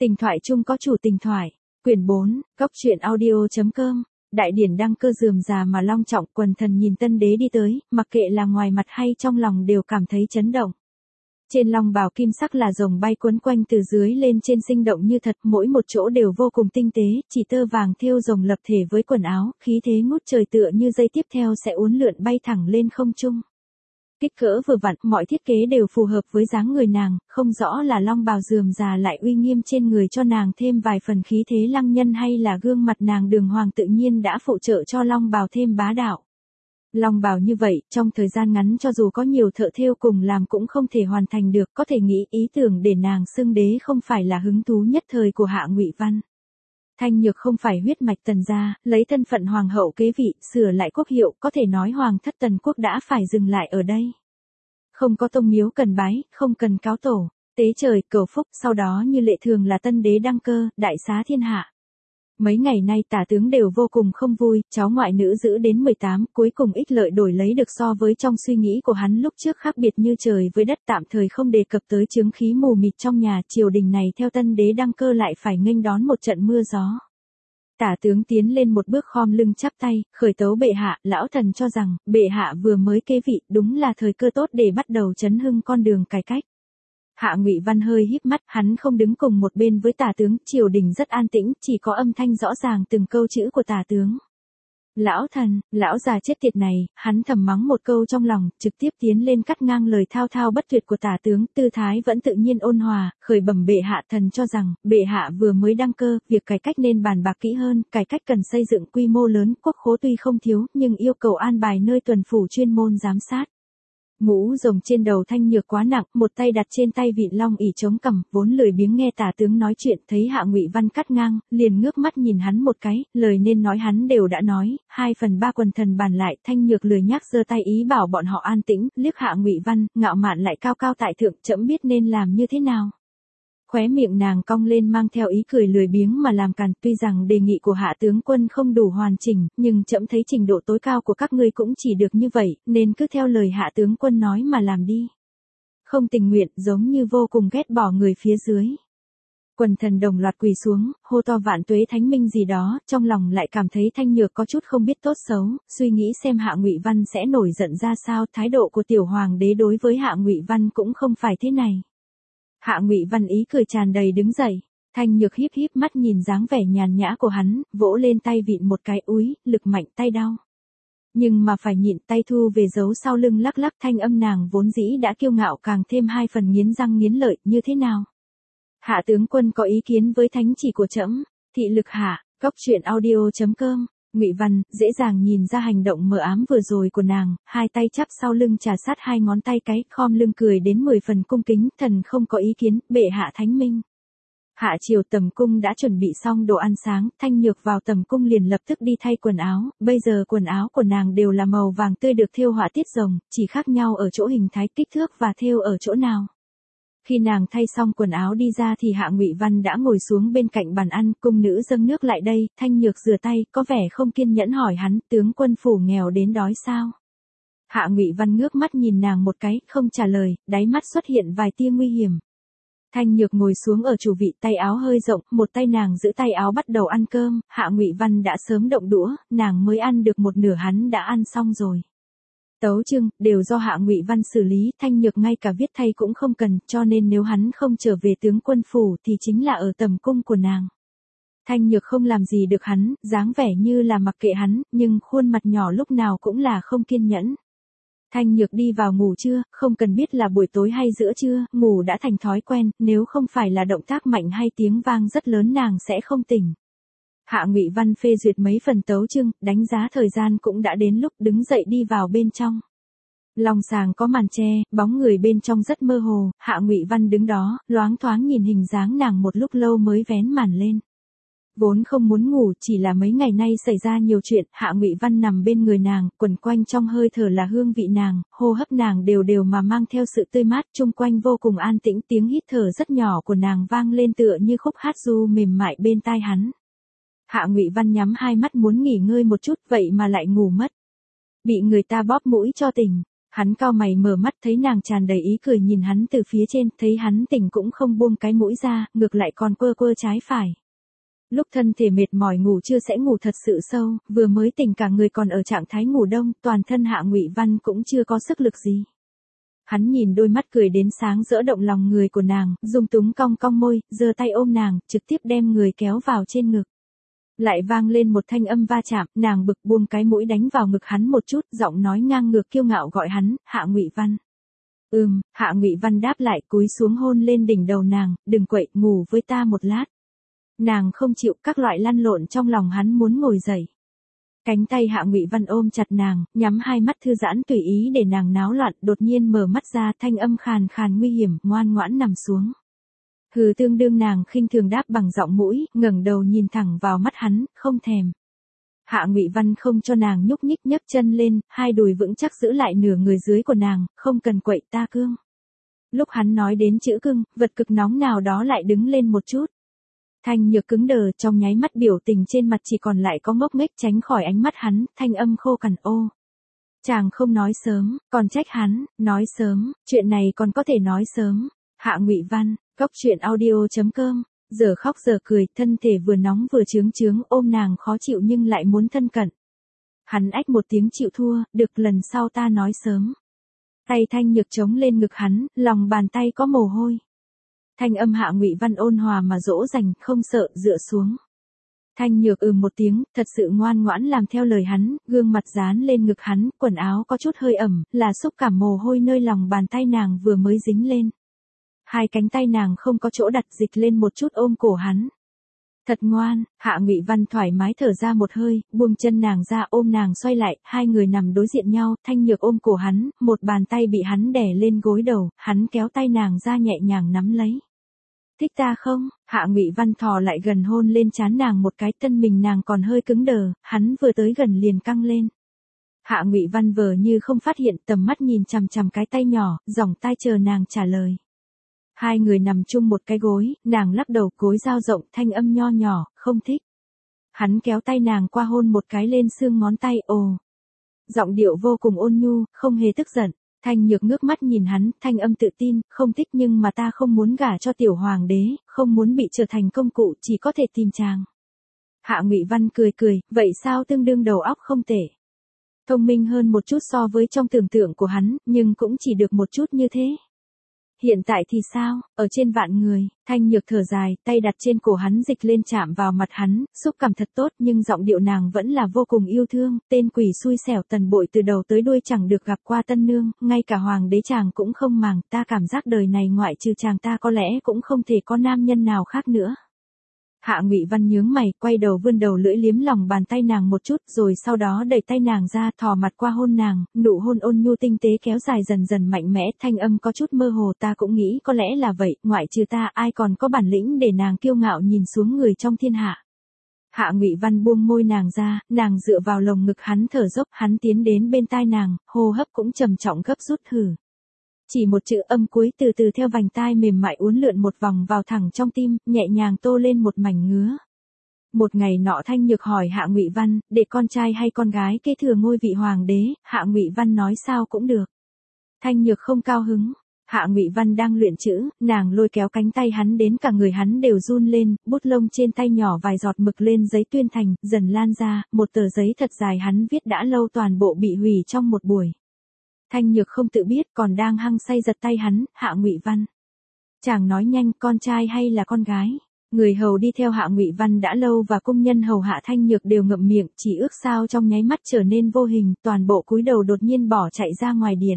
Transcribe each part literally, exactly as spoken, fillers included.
Tình thoại chung có chủ tình thoại. Quyển bốn, Góc truyện audio.com. Đại điển đăng cơ rườm rà mà long trọng, quần thần nhìn tân đế đi tới, mặc kệ là ngoài mặt hay trong lòng đều cảm thấy chấn động. Trên long bào kim sắc là rồng bay quấn quanh từ dưới lên trên sinh động như thật, mỗi một chỗ đều vô cùng tinh tế, chỉ tơ vàng thêu rồng lập thể với quần áo, khí thế ngút trời tựa như dây tiếp theo sẽ uốn lượn bay thẳng lên không trung. Kích cỡ vừa vặn, mọi thiết kế đều phù hợp với dáng người nàng, không rõ là long bào rườm rà lại uy nghiêm trên người cho nàng thêm vài phần khí thế lăng nhân hay là gương mặt nàng đường hoàng tự nhiên đã phụ trợ cho long bào thêm bá đạo. Long bào như vậy, trong thời gian ngắn cho dù có nhiều thợ thêu cùng làm cũng không thể hoàn thành được, có thể nghĩ ý tưởng để nàng xưng đế không phải là hứng thú nhất thời của Hạ Ngụy Văn. Thanh Nhược không phải huyết mạch Tần gia, lấy thân phận hoàng hậu kế vị, sửa lại quốc hiệu, có thể nói hoàng thất Tần quốc đã phải dừng lại ở đây. Không có tông miếu cần bái, không cần cáo tổ, tế trời, cầu phúc, sau đó như lệ thường là tân đế đăng cơ, đại xá thiên hạ. Mấy ngày nay tả tướng đều vô cùng không vui, cháu ngoại nữ giữ đến mười tám, cuối cùng ích lợi đổi lấy được so với trong suy nghĩ của hắn lúc trước khác biệt như trời với đất, tạm thời không đề cập tới chướng khí mù mịt trong nhà, triều đình này theo tân đế đăng cơ lại phải nghênh đón một trận mưa gió. Tả tướng tiến lên một bước khom lưng chắp tay, khởi tấu bệ hạ, lão thần cho rằng, bệ hạ vừa mới kế vị, đúng là thời cơ tốt để bắt đầu chấn hưng con đường cải cách. Hạ Ngụy Văn hơi híp mắt, hắn không đứng cùng một bên với tả tướng, triều đình rất an tĩnh, chỉ có âm thanh rõ ràng từng câu chữ của tả tướng. Lão thần, lão già chết tiệt này, hắn thầm mắng một câu trong lòng, trực tiếp tiến lên cắt ngang lời thao thao bất tuyệt của tả tướng, tư thái vẫn tự nhiên ôn hòa, khởi bẩm bệ hạ, thần cho rằng, bệ hạ vừa mới đăng cơ, việc cải cách nên bàn bạc kỹ hơn, cải cách cần xây dựng quy mô lớn, quốc khố tuy không thiếu, nhưng yêu cầu an bài nơi tuần phủ chuyên môn giám sát. Mũ rồng trên đầu Thanh Nhược quá nặng, một tay đặt trên tay vịn long ỷ chống cằm, vốn lười biếng nghe tả tướng nói chuyện, thấy Hạ Ngụy Văn cắt ngang, liền ngước mắt nhìn hắn một cái, lời nên nói hắn đều đã nói, hai phần ba quần thần bàn lại, Thanh Nhược lười nhác giơ tay ý bảo bọn họ an tĩnh, liếc Hạ Ngụy Văn, ngạo mạn lại cao cao tại thượng, trẫm biết nên làm như thế nào. Khóe miệng nàng cong lên mang theo ý cười lười biếng mà làm càn, tuy rằng đề nghị của hạ tướng quân không đủ hoàn chỉnh, nhưng trẫm thấy trình độ tối cao của các ngươi cũng chỉ được như vậy, nên cứ theo lời hạ tướng quân nói mà làm đi. Không tình nguyện, giống như vô cùng ghét bỏ người phía dưới. Quần thần đồng loạt quỳ xuống, hô to vạn tuế thánh minh gì đó, trong lòng lại cảm thấy Thanh Nhược có chút không biết tốt xấu, suy nghĩ xem Hạ Ngụy Văn sẽ nổi giận ra sao, thái độ của tiểu hoàng đế đối với Hạ Ngụy Văn cũng không phải thế này. Hạ Ngụy Văn ý cười tràn đầy đứng dậy, Thanh Nhược híp híp mắt nhìn dáng vẻ nhàn nhã của hắn, vỗ lên tay vịn một cái, úi, lực mạnh tay đau. Nhưng mà phải nhịn, tay thu về giấu sau lưng lắc lắc, thanh âm nàng vốn dĩ đã kiêu ngạo càng thêm hai phần nghiến răng nghiến lợi, như thế nào? Hạ tướng quân có ý kiến với thánh chỉ của trẫm? Thị lực hạ, góc truyện audio.com. Ngụy Văn, dễ dàng nhìn ra hành động mờ ám vừa rồi của nàng, hai tay chắp sau lưng trà sát hai ngón tay cái, khom lưng cười đến mười phần cung kính, thần không có ý kiến, bệ hạ thánh minh. Hạ triều tầm cung đã chuẩn bị xong đồ ăn sáng, Thanh Nhược vào tầm cung liền lập tức đi thay quần áo, bây giờ quần áo của nàng đều là màu vàng tươi được thêu họa tiết rồng, chỉ khác nhau ở chỗ hình thái, kích thước và thêu ở chỗ nào. Khi nàng thay xong quần áo đi ra thì Hạ Ngụy Văn đã ngồi xuống bên cạnh bàn ăn, cung nữ dâng nước lại đây, Thanh Nhược rửa tay, có vẻ không kiên nhẫn hỏi hắn, tướng quân phủ nghèo đến đói sao? Hạ Ngụy Văn ngước mắt nhìn nàng một cái, không trả lời, đáy mắt xuất hiện vài tia nguy hiểm. Thanh Nhược ngồi xuống ở chủ vị, tay áo hơi rộng, một tay nàng giữ tay áo bắt đầu ăn cơm, Hạ Ngụy Văn đã sớm động đũa, nàng mới ăn được một nửa hắn đã ăn xong rồi. Tấu chương, đều do Hạ Ngụy Văn xử lý, Thanh Nhược ngay cả viết thay cũng không cần, cho nên nếu hắn không trở về tướng quân phủ thì chính là ở tầm cung của nàng. Thanh Nhược không làm gì được hắn, dáng vẻ như là mặc kệ hắn, nhưng khuôn mặt nhỏ lúc nào cũng là không kiên nhẫn. Thanh Nhược đi vào ngủ chưa, không cần biết là buổi tối hay giữa trưa, ngủ đã thành thói quen, nếu không phải là động tác mạnh hay tiếng vang rất lớn nàng sẽ không tỉnh. Hạ Ngụy Văn phê duyệt mấy phần tấu chương, đánh giá thời gian cũng đã đến lúc, đứng dậy đi vào bên trong. Lòng sàng có màn che, bóng người bên trong rất mơ hồ, Hạ Ngụy Văn đứng đó, loáng thoáng nhìn hình dáng nàng một lúc lâu mới vén màn lên. Vốn không muốn ngủ, chỉ là mấy ngày nay xảy ra nhiều chuyện, Hạ Ngụy Văn nằm bên người nàng, quẩn quanh trong hơi thở là hương vị nàng, hô hấp nàng đều đều mà mang theo sự tươi mát, chung quanh vô cùng an tĩnh, tiếng hít thở rất nhỏ của nàng vang lên tựa như khúc hát ru mềm mại bên tai hắn. Hạ Ngụy Văn nhắm hai mắt muốn nghỉ ngơi một chút, vậy mà lại ngủ mất. Bị người ta bóp mũi cho tỉnh. Hắn cau mày mở mắt thấy nàng tràn đầy ý cười nhìn hắn từ phía trên, thấy hắn tỉnh cũng không buông cái mũi ra, ngược lại còn quơ quơ trái phải. Lúc thân thể mệt mỏi ngủ chưa sẽ ngủ thật sự sâu, vừa mới tỉnh cả người còn ở trạng thái ngủ đông, toàn thân Hạ Ngụy Văn cũng chưa có sức lực gì. Hắn nhìn đôi mắt cười đến sáng rỡ động lòng người của nàng, dung túng cong cong môi, giơ tay ôm nàng, trực tiếp đem người kéo vào trên ngực. Lại vang lên một thanh âm va chạm, nàng bực buông cái mũi đánh vào ngực hắn một chút, giọng nói ngang ngược kiêu ngạo gọi hắn, Hạ Ngụy Văn. Ừm, Hạ Ngụy Văn đáp lại cúi xuống hôn lên đỉnh đầu nàng, đừng quậy, ngủ với ta một lát. Nàng không chịu, các loại lăn lộn trong lòng hắn muốn ngồi dậy. Cánh tay Hạ Ngụy Văn ôm chặt nàng, nhắm hai mắt thư giãn tùy ý để nàng náo loạn, đột nhiên mở mắt ra, thanh âm khàn khàn nguy hiểm, ngoan ngoãn nằm xuống. Hừ, tương đương nàng khinh thường đáp bằng giọng mũi, ngẩng đầu nhìn thẳng vào mắt hắn, không thèm. Hạ Ngụy Văn không cho nàng nhúc nhích, nhấc chân lên, hai đùi vững chắc giữ lại nửa người dưới của nàng, không cần quậy, ta cương. Lúc hắn nói đến chữ cưng, vật cực nóng nào đó lại đứng lên một chút. Thanh Nhược cứng đờ, trong nháy mắt biểu tình trên mặt chỉ còn lại có ngốc nghếch, tránh khỏi ánh mắt hắn, thanh âm khô cằn ô. Chàng không nói sớm, còn trách hắn, nói sớm, chuyện này còn có thể nói sớm. Hạ Ngụy Văn, Cốc Truyện Audio chấm com, giờ khóc giờ cười, thân thể vừa nóng vừa chướng chướng, ôm nàng khó chịu nhưng lại muốn thân cận. Hắn ách một tiếng chịu thua, được, lần sau ta nói sớm. Tay Thanh Nhược chống lên ngực hắn, lòng bàn tay có mồ hôi. Thanh âm Hạ Ngụy Văn ôn hòa mà dỗ dành, không sợ, dựa xuống. Thanh Nhược ừ một tiếng, thật sự ngoan ngoãn làm theo lời hắn, gương mặt dán lên ngực hắn, quần áo có chút hơi ẩm, là xúc cảm mồ hôi nơi lòng bàn tay nàng vừa mới dính lên. Hai cánh tay nàng không có chỗ đặt, dịch lên một chút ôm cổ hắn. Thật ngoan, Hạ Ngụy Văn thoải mái thở ra một hơi, buông chân nàng ra, ôm nàng xoay lại, hai người nằm đối diện nhau, Thanh Nhược ôm cổ hắn, một bàn tay bị hắn đè lên gối đầu, hắn kéo tay nàng ra nhẹ nhàng nắm lấy. Thích ta không? Hạ Ngụy Văn thò lại gần hôn lên trán nàng một cái, thân mình nàng còn hơi cứng đờ, hắn vừa tới gần liền căng lên. Hạ Ngụy Văn vờ như không phát hiện, tầm mắt nhìn chằm chằm cái tay nhỏ, dòng tai chờ nàng trả lời. Hai người nằm chung một cái gối, nàng lắc đầu, gối dao rộng, thanh âm nho nhỏ, không thích. Hắn kéo tay nàng qua hôn một cái lên xương ngón tay, ồ. Giọng điệu vô cùng ôn nhu, không hề tức giận. Thanh Nhược ngước mắt nhìn hắn, thanh âm tự tin, không thích nhưng mà ta không muốn gả cho tiểu hoàng đế, không muốn bị trở thành công cụ, chỉ có thể tìm chàng. Hạ Ngụy Văn cười cười, vậy sao, tương đương đầu óc không tệ. Thông minh hơn một chút so với trong tưởng tượng của hắn, nhưng cũng chỉ được một chút như thế. Hiện tại thì sao, ở trên vạn người, Thanh Nhược thở dài, tay đặt trên cổ hắn dịch lên chạm vào mặt hắn, xúc cảm thật tốt nhưng giọng điệu nàng vẫn là vô cùng yêu thương, tên quỷ xui xẻo Tần Bội từ đầu tới đuôi chẳng được gặp qua tân nương, ngay cả hoàng đế chàng cũng không màng, ta cảm giác đời này ngoại trừ chàng ta có lẽ cũng không thể có nam nhân nào khác nữa. Hạ Ngụy Văn nhướng mày, quay đầu vươn đầu lưỡi liếm lòng bàn tay nàng một chút, rồi sau đó đẩy tay nàng ra, thò mặt qua hôn nàng, nụ hôn ôn nhu tinh tế kéo dài dần dần mạnh mẽ, thanh âm có chút mơ hồ, ta cũng nghĩ có lẽ là vậy, ngoại trừ ta ai còn có bản lĩnh để nàng kiêu ngạo nhìn xuống người trong thiên hạ. Hạ Ngụy Văn buông môi nàng ra, nàng dựa vào lồng ngực hắn thở dốc, hắn tiến đến bên tai nàng, hô hấp cũng trầm trọng gấp rút hử. Chỉ một chữ âm cuối từ từ theo vành tai mềm mại uốn lượn một vòng vào thẳng trong tim, nhẹ nhàng tô lên một mảnh ngứa. Một ngày nọ Thanh Nhược hỏi Hạ Ngụy Văn, để con trai hay con gái kế thừa ngôi vị hoàng đế, Hạ Ngụy Văn nói sao cũng được. Thanh Nhược không cao hứng. Hạ Ngụy Văn đang luyện chữ, nàng lôi kéo cánh tay hắn đến cả người hắn đều run lên, bút lông trên tay nhỏ vài giọt mực lên giấy tuyên thành, dần lan ra, một tờ giấy thật dài hắn viết đã lâu toàn bộ bị hủy trong một buổi. Thanh Nhược không tự biết còn đang hăng say giật tay hắn, Hạ Ngụy Văn. Chàng nói nhanh, con trai hay là con gái? Người hầu đi theo Hạ Ngụy Văn đã lâu và công nhân hầu hạ Thanh Nhược đều ngậm miệng, chỉ ước sao trong nháy mắt trở nên vô hình, toàn bộ cúi đầu đột nhiên bỏ chạy ra ngoài điện.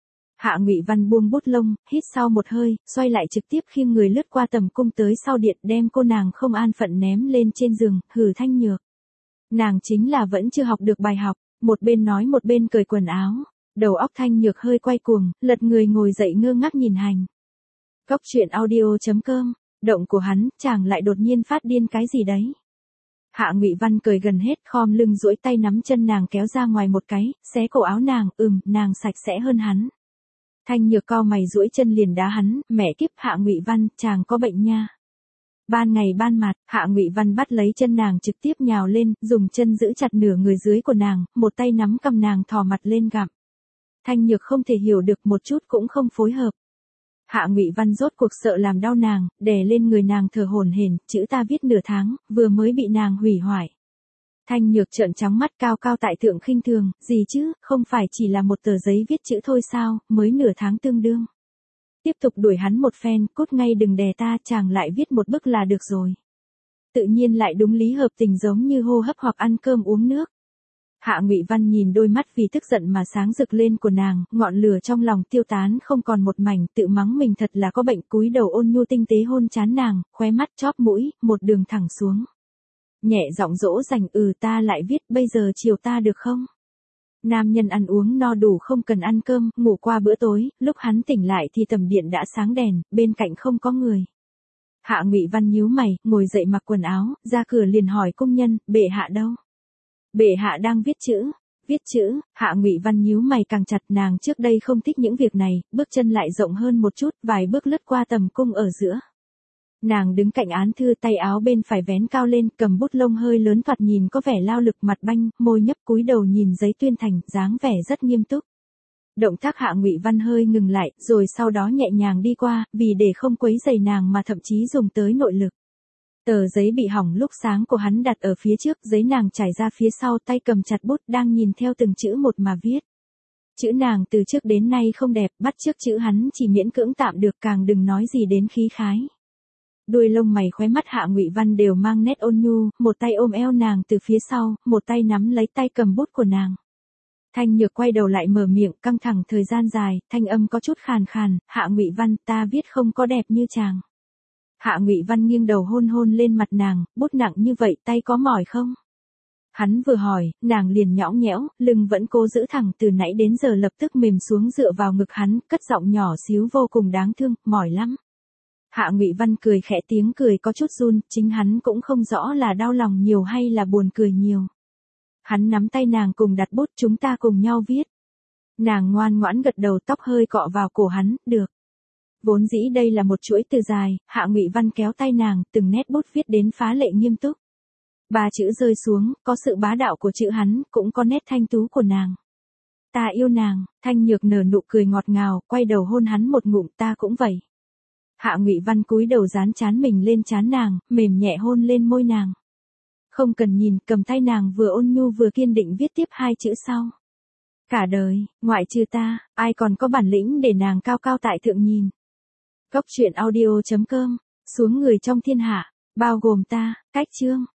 Hạ Ngụy Văn buông bút lông, hít sau một hơi, xoay lại trực tiếp khiêng người lướt qua tầm cung tới sau điện, đem cô nàng không an phận ném lên trên giường, hừ Thanh Nhược. Nàng chính là vẫn chưa học được bài học, một bên nói một bên cởi quần áo. Đầu óc Thanh Nhược hơi quay cuồng, lật người ngồi dậy ngơ ngác nhìn hành. Cốc Truyện Audio chấm com, động của hắn, chàng lại đột nhiên phát điên cái gì đấy. Hạ Ngụy Văn cười gần hết, khom lưng duỗi tay nắm chân nàng kéo ra ngoài một cái, xé cổ áo nàng, ừm, nàng sạch sẽ hơn hắn. Thanh Nhược cau mày duỗi chân liền đá hắn, mẹ kiếp Hạ Ngụy Văn, chàng có bệnh nha. Ban ngày ban mặt, Hạ Ngụy Văn bắt lấy chân nàng trực tiếp nhào lên, dùng chân giữ chặt nửa người dưới của nàng, một tay nắm cầm nàng thò mặt lên gặm. Thanh Nhược không thể hiểu được, một chút cũng không phối hợp. Hạ Ngụy Văn rốt cuộc sợ làm đau nàng, đè lên người nàng thở hổn hển, chữ ta viết nửa tháng, vừa mới bị nàng hủy hoại. Thanh Nhược trợn trắng mắt, cao cao tại thượng khinh thường, gì chứ, không phải chỉ là một tờ giấy viết chữ thôi sao, mới nửa tháng tương đương. Tiếp tục đuổi hắn một phen, cút ngay đừng đè ta, chàng lại viết một bức là được rồi. Tự nhiên lại đúng lý hợp tình, giống như hô hấp hoặc ăn cơm uống nước. Hạ Ngụy Văn nhìn đôi mắt vì tức giận mà sáng rực lên của nàng, ngọn lửa trong lòng tiêu tán không còn một mảnh, tự mắng mình thật là có bệnh, cúi đầu ôn nhu tinh tế hôn trán nàng, khóe mắt chóp mũi, một đường thẳng xuống. Nhẹ giọng dỗ dành, ừ ta lại viết, bây giờ chiều ta được không? Nam nhân ăn uống no đủ không cần ăn cơm, ngủ qua bữa tối, lúc hắn tỉnh lại thì tầm điện đã sáng đèn, bên cạnh không có người. Hạ Ngụy Văn nhíu mày, ngồi dậy mặc quần áo, ra cửa liền hỏi công nhân, bệ hạ đâu? Bệ hạ đang viết chữ. Viết chữ, Hạ Ngụy Văn nhíu mày càng chặt, nàng trước đây không thích những việc này, bước chân lại rộng hơn một chút, vài bước lướt qua tầm cung ở giữa. Nàng đứng cạnh án thư, tay áo bên phải vén cao lên, cầm bút lông hơi lớn, thoạt nhìn có vẻ lao lực, mặt banh, môi nhấp, cúi đầu nhìn giấy tuyên thành, dáng vẻ rất nghiêm túc. Động tác Hạ Ngụy Văn hơi ngừng lại, rồi sau đó nhẹ nhàng đi qua, vì để không quấy rầy nàng mà thậm chí dùng tới nội lực. Tờ giấy bị hỏng lúc sáng của hắn đặt ở phía trước, giấy nàng trải ra phía sau, tay cầm chặt bút đang nhìn theo từng chữ một mà viết. Chữ nàng từ trước đến nay không đẹp, bắt chước chữ hắn chỉ miễn cưỡng tạm được, càng đừng nói gì đến khí khái. Đuôi lông mày khóe mắt Hạ Ngụy Văn đều mang nét ôn nhu, một tay ôm eo nàng từ phía sau, một tay nắm lấy tay cầm bút của nàng. Thanh Nhược quay đầu lại mở miệng, căng thẳng thời gian dài, thanh âm có chút khàn khàn, Hạ Ngụy Văn, ta viết không có đẹp như chàng. Hạ Ngụy Văn nghiêng đầu hôn hôn lên mặt nàng, bút nặng như vậy tay có mỏi không? Hắn vừa hỏi, nàng liền nhõng nhẽo, lưng vẫn cố giữ thẳng, từ nãy đến giờ lập tức mềm xuống dựa vào ngực hắn, cất giọng nhỏ xíu vô cùng đáng thương, mỏi lắm. Hạ Ngụy Văn cười khẽ, tiếng cười có chút run, chính hắn cũng không rõ là đau lòng nhiều hay là buồn cười nhiều. Hắn nắm tay nàng cùng đặt bút, chúng ta cùng nhau viết. Nàng ngoan ngoãn gật đầu, tóc hơi cọ vào cổ hắn, được. Vốn dĩ đây là một chuỗi từ dài, Hạ Ngụy Văn kéo tay nàng, từng nét bút viết đến phá lệ nghiêm túc. Ba chữ rơi xuống, có sự bá đạo của chữ hắn, cũng có nét thanh tú của nàng. Ta yêu nàng, Thanh Nhược nở nụ cười ngọt ngào, quay đầu hôn hắn một ngụm, ta cũng vậy. Hạ Ngụy Văn cúi đầu dán trán mình lên trán nàng, mềm nhẹ hôn lên môi nàng. Không cần nhìn, cầm tay nàng vừa ôn nhu vừa kiên định viết tiếp hai chữ sau. Cả đời, ngoại trừ ta, ai còn có bản lĩnh để nàng cao cao tại thượng nhìn. Cốc truyện audio chấm com, xuống người trong thiên hạ, bao gồm ta, cách chương.